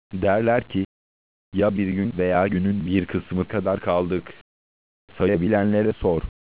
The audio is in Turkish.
Derler ki, ya bir gün veya günün bir kısmı kadar kaldık. Sayabilenlere sor.